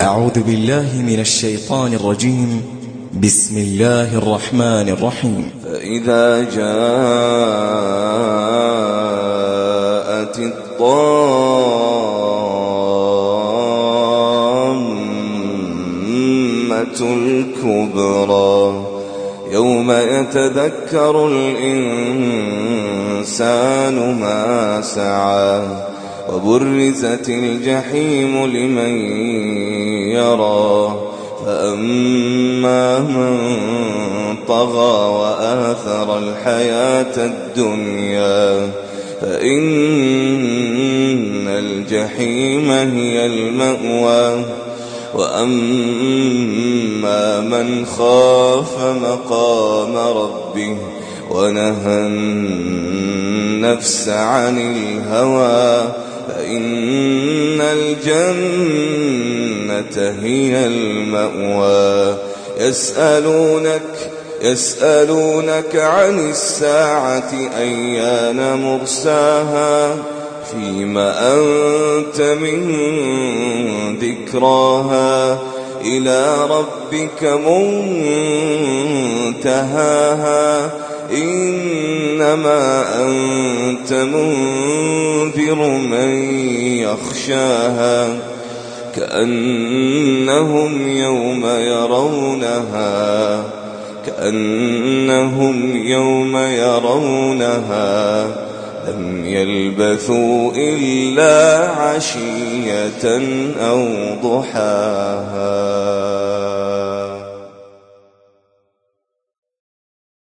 أعوذ بالله من الشيطان الرجيم. بسم الله الرحمن الرحيم. فإذا جاءت الطامة الكبرى يوم يتذكر الإنسان ما سعى وبرزت الجحيم لمن يرى فأما من طغى وآثر الحياة الدنيا فإن الجحيم هي المأوى وأما من خاف مقام ربه ونهى النفس عن الهوى فإن الجنة هي المأوى. يسألونك عن الساعة أيان مرساها فيم أنت من ذكراها إلى ربك منتهاها إنما أنت منذر من يخشاها كأنهم يوم يرونها لم يلبثوا إلا عشية أو ضحاها.